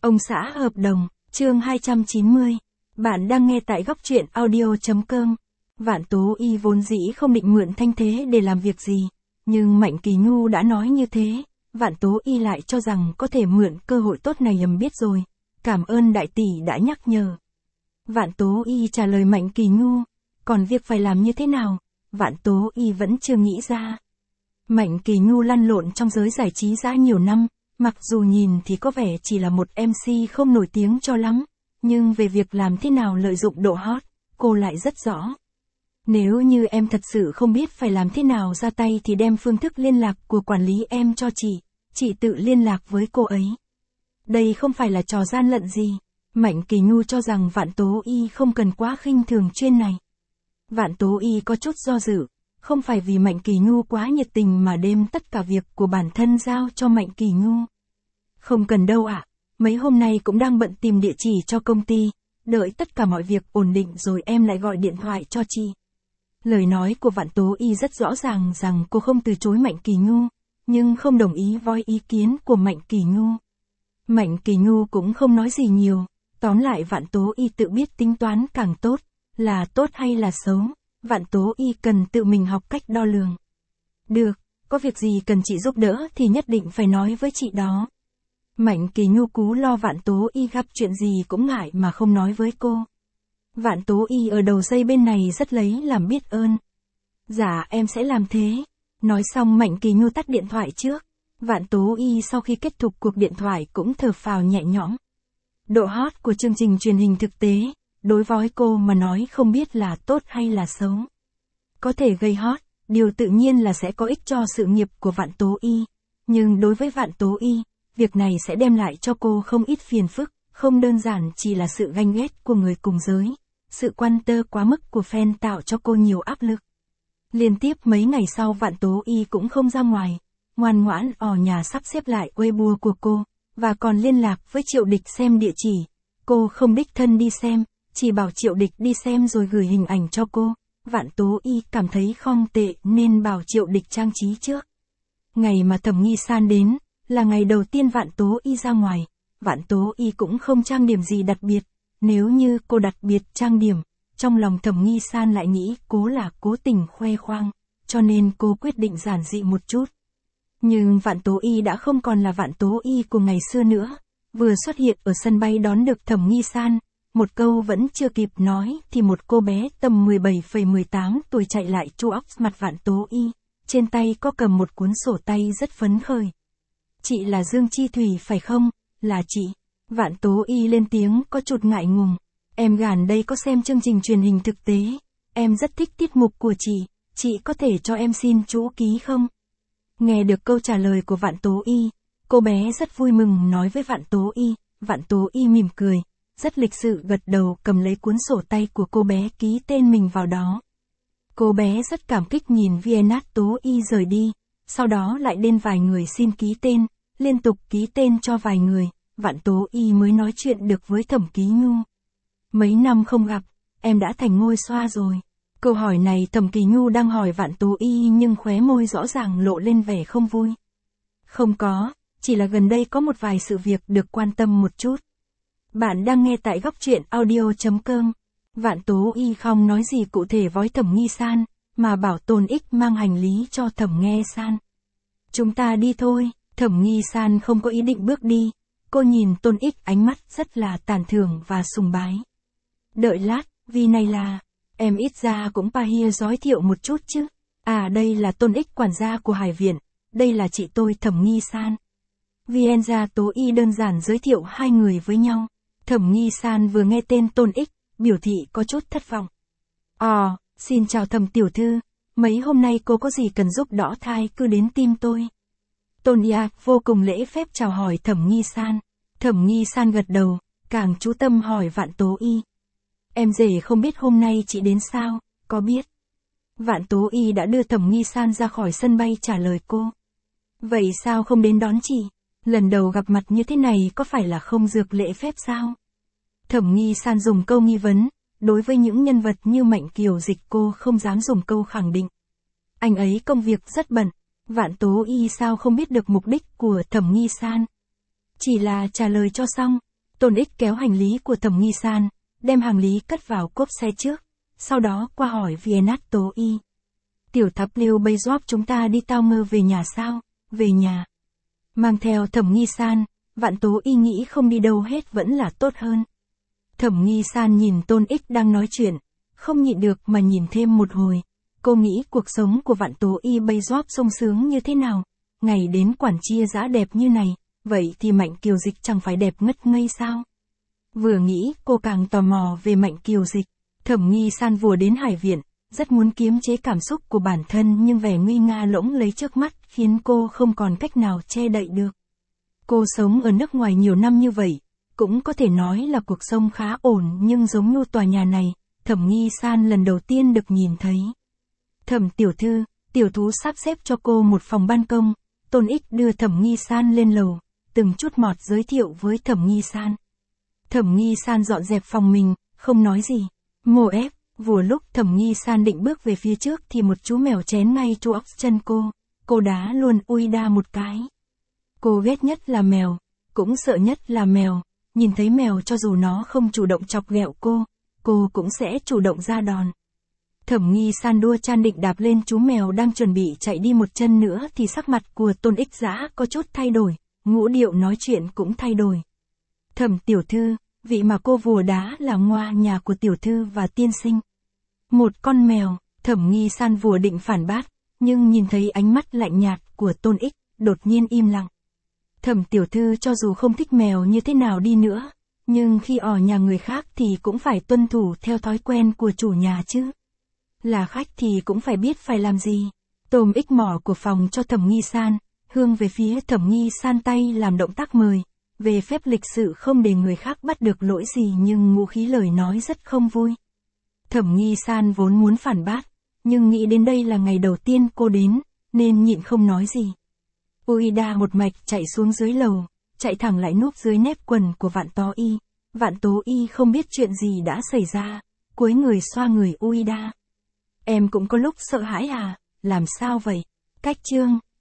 Ông xã hợp đồng, chương 290. Bạn đang nghe tại góc truyện audio.com. Vạn Tố Y vốn dĩ không định mượn Thanh Thế để làm việc gì, nhưng Mạnh Kỳ Nhu đã nói như thế, Vạn Tố Y lại cho rằng có thể mượn cơ hội tốt này. Biết rồi, cảm ơn đại tỷ đã nhắc nhở. Vạn Tố Y trả lời Mạnh Kỳ Nhu, còn việc phải làm như thế nào, Vạn Tố Y vẫn chưa nghĩ ra. Mạnh Kỳ Nhu lăn lộn trong giới giải trí đã nhiều năm, mặc dù nhìn thì có vẻ chỉ là một MC không nổi tiếng cho lắm, nhưng về việc làm thế nào lợi dụng độ hot, cô lại rất rõ. Nếu như em thật sự không biết phải làm thế nào ra tay thì đem phương thức liên lạc của quản lý em cho chị tự liên lạc với cô ấy. Đây không phải là trò gian lận gì. Mạnh Kỳ Nhu cho rằng Vạn Tố Y không cần quá khinh thường chuyên này. Vạn Tố Y có chút do dự, không phải vì Mạnh Kỳ Nhu quá nhiệt tình mà đem tất cả việc của bản thân giao cho Mạnh Kỳ Nhu. Không cần đâu ạ, mấy hôm nay cũng đang bận tìm địa chỉ cho công ty, đợi tất cả mọi việc ổn định rồi em lại gọi điện thoại cho chị. Lời nói của Vạn Tố Y rất rõ ràng rằng cô không từ chối Mạnh Kỳ Nhu, nhưng không đồng ý với ý kiến của Mạnh Kỳ Nhu. Mạnh Kỳ Nhu cũng không nói gì nhiều, tóm lại Vạn Tố Y tự biết tính toán càng tốt, là tốt hay là xấu, Vạn Tố Y cần tự mình học cách đo lường. Được, có việc gì cần chị giúp đỡ thì nhất định phải nói với chị đó. Mạnh Kỳ Nhu cú lo Vạn Tố Y gặp chuyện gì cũng ngại mà không nói với cô. Vạn Tố Y ở đầu dây bên này rất lấy làm biết ơn. Dạ em sẽ làm thế. Nói xong Mạnh Kỳ Nhu tắt điện thoại trước. Vạn Tố Y sau khi kết thúc cuộc điện thoại cũng thở phào nhẹ nhõm. Độ hot của chương trình truyền hình thực tế, đối với cô mà nói không biết là tốt hay là xấu. Có thể gây hot, điều tự nhiên là sẽ có ích cho sự nghiệp của Vạn Tố Y. Nhưng đối với Vạn Tố Y, việc này sẽ đem lại cho cô không ít phiền phức, không đơn giản chỉ là sự ganh ghét của người cùng giới. Sự quan tâm quá mức của fan tạo cho cô nhiều áp lực. Liên tiếp mấy ngày sau Vạn Tố Y cũng không ra ngoài, ngoan ngoãn ở nhà sắp xếp lại Weibo của cô, và còn liên lạc với Triệu Địch xem địa chỉ. Cô không đích thân đi xem, chỉ bảo Triệu Địch đi xem rồi gửi hình ảnh cho cô. Vạn Tố Y cảm thấy không tệ nên bảo Triệu Địch trang trí trước. Ngày mà Thẩm Nghi San đến, là ngày đầu tiên Vạn Tố Y ra ngoài. Vạn Tố Y cũng không trang điểm gì đặc biệt. Nếu như cô đặc biệt trang điểm, trong lòng Thẩm Nghi San lại nghĩ cô là cố tình khoe khoang, cho nên cô quyết định giản dị một chút. Nhưng Vạn Tố Y đã không còn là Vạn Tố Y của ngày xưa nữa. Vừa xuất hiện ở sân bay đón được Thẩm Nghi San, một câu vẫn chưa kịp nói thì một cô bé tầm 17,18 tuổi chạy lại chu óc mặt Vạn Tố Y, trên tay có cầm một cuốn sổ tay rất phấn khởi. Chị là Dương Chi Thủy phải không? Là chị. Vạn Tố Y lên tiếng có chút ngại ngùng. Em gần đây có xem chương trình truyền hình thực tế. Em rất thích tiết mục của chị có thể cho em xin chú ký không? Nghe được câu trả lời của Vạn Tố Y, cô bé rất vui mừng nói với Vạn Tố Y. Vạn Tố Y mỉm cười, rất lịch sự gật đầu cầm lấy cuốn sổ tay của cô bé ký tên mình vào đó. Cô bé rất cảm kích nhìn Vạn Tố Y rời đi, sau đó lại đến vài người xin ký tên, liên tục ký tên cho vài người. Vạn Tố Y mới nói chuyện được với Thẩm Ký Nhu. Mấy năm không gặp, em đã thành ngôi xoa rồi. Câu hỏi này Thẩm Ký Nhu đang hỏi Vạn Tố Y nhưng khóe môi rõ ràng lộ lên vẻ không vui. Không có, chỉ là gần đây có một vài sự việc được quan tâm một chút. Bạn đang nghe tại góc truyện audio.com. Vạn Tố Y không nói gì cụ thể với Thẩm Nghi San, mà bảo Tôn Ích mang hành lý cho Thẩm Nghe San. Chúng ta đi thôi. Thẩm Nghi San không có ý định bước đi. Cô nhìn Tôn Ích ánh mắt rất là tán thưởng và sùng bái. Đợi lát, vì này là, em ít ra cũng Pahia giới thiệu một chút chứ. À đây là Tôn Ích quản gia của Hải Viện, đây là chị tôi Thẩm Nghi San. Vạn Tố Y đơn giản giới thiệu hai người với nhau. Thẩm Nghi San vừa nghe tên Tôn Ích, biểu thị có chút thất vọng. Xin chào Thẩm tiểu thư, mấy hôm nay cô có gì cần giúp đỡ thay cứ đến tìm tôi. Tôn Yak vô cùng lễ phép chào hỏi Thẩm Nghi San. Thẩm Nghi San gật đầu, càng chú tâm hỏi Vạn Tố Y. Em rể không biết hôm nay chị đến sao, có biết? Vạn Tố Y đã đưa Thẩm Nghi San ra khỏi sân bay trả lời cô. Vậy sao không đến đón chị? Lần đầu gặp mặt như thế này có phải là không dược lễ phép sao? Thẩm Nghi San dùng câu nghi vấn, đối với những nhân vật như Mạnh Kiều Dịch cô không dám dùng câu khẳng định. Anh ấy công việc rất bận. Vạn Tố Y sao không biết được mục đích của Thẩm Nghi San? Chỉ là trả lời cho xong, Tôn Ích kéo hành lý của Thẩm Nghi San, đem hành lý cất vào cốp xe trước, sau đó qua hỏi Vienat Tố Y. Tiểu thập Lưu bây giúp chúng ta đi Tao Ngơ về nhà sao? Về nhà. Mang theo Thẩm Nghi San, Vạn Tố Y nghĩ không đi đâu hết vẫn là tốt hơn. Thẩm Nghi San nhìn Tôn Ích đang nói chuyện, không nhịn được mà nhìn thêm một hồi. Cô nghĩ cuộc sống của Vạn Tố Y bây giúp sung sướng như thế nào, ngày đến quản chia dã đẹp như này, vậy thì Mạnh Kiều Dịch chẳng phải đẹp ngất ngây sao? Vừa nghĩ cô càng tò mò về Mạnh Kiều Dịch. Thẩm Nghi San vừa đến Hải Viện, rất muốn kiềm chế cảm xúc của bản thân nhưng vẻ nguy nga lỗng lấy trước mắt khiến cô không còn cách nào che đậy được. Cô sống ở nước ngoài nhiều năm như vậy, cũng có thể nói là cuộc sống khá ổn nhưng giống như tòa nhà này, Thẩm Nghi San lần đầu tiên được nhìn thấy. Thẩm tiểu thư, tiểu thú sắp xếp cho cô một phòng ban công. Tôn Ích đưa Thẩm Nghi San lên lầu, từng chút một giới thiệu với Thẩm Nghi San. Thẩm Nghi San dọn dẹp phòng mình, không nói gì. Mồ ép, vừa lúc Thẩm Nghi San định bước về phía trước thì một chú mèo chén ngay chỗ óc chân cô đá luôn Uida một cái. Cô ghét nhất là mèo, cũng sợ nhất là mèo, nhìn thấy mèo cho dù nó không chủ động chọc ghẹo cô cũng sẽ chủ động ra đòn. Thẩm Nghi San đua chan định đạp lên chú mèo đang chuẩn bị chạy đi một chân nữa thì sắc mặt của Tôn Ích Dã có chút thay đổi, ngữ điệu nói chuyện cũng thay đổi. Thẩm tiểu thư, vị mà cô vừa đá là ngoa nhà của tiểu thư và tiên sinh. Một con mèo, Thẩm Nghi San vừa định phản bác, nhưng nhìn thấy ánh mắt lạnh nhạt của Tôn Ích, đột nhiên im lặng. Thẩm tiểu thư cho dù không thích mèo như thế nào đi nữa, nhưng khi ở nhà người khác thì cũng phải tuân thủ theo thói quen của chủ nhà chứ. Là khách thì cũng phải biết phải làm gì. Tôn Ích mỏ của phòng cho Thẩm Nghi San, hướng về phía Thẩm Nghi San tay làm động tác mời. Về phép lịch sự không để người khác bắt được lỗi gì nhưng ngụ khí lời nói rất không vui. Thẩm Nghi San vốn muốn phản bác, nhưng nghĩ đến đây là ngày đầu tiên cô đến, nên nhịn không nói gì. Uida một mạch chạy xuống dưới lầu, chạy thẳng lại núp dưới nếp quần của Vạn Tố Y. Vạn Tố Y không biết chuyện gì đã xảy ra, cúi người xoa người Uida. Em cũng có lúc sợ hãi à, làm sao vậy? Cách chương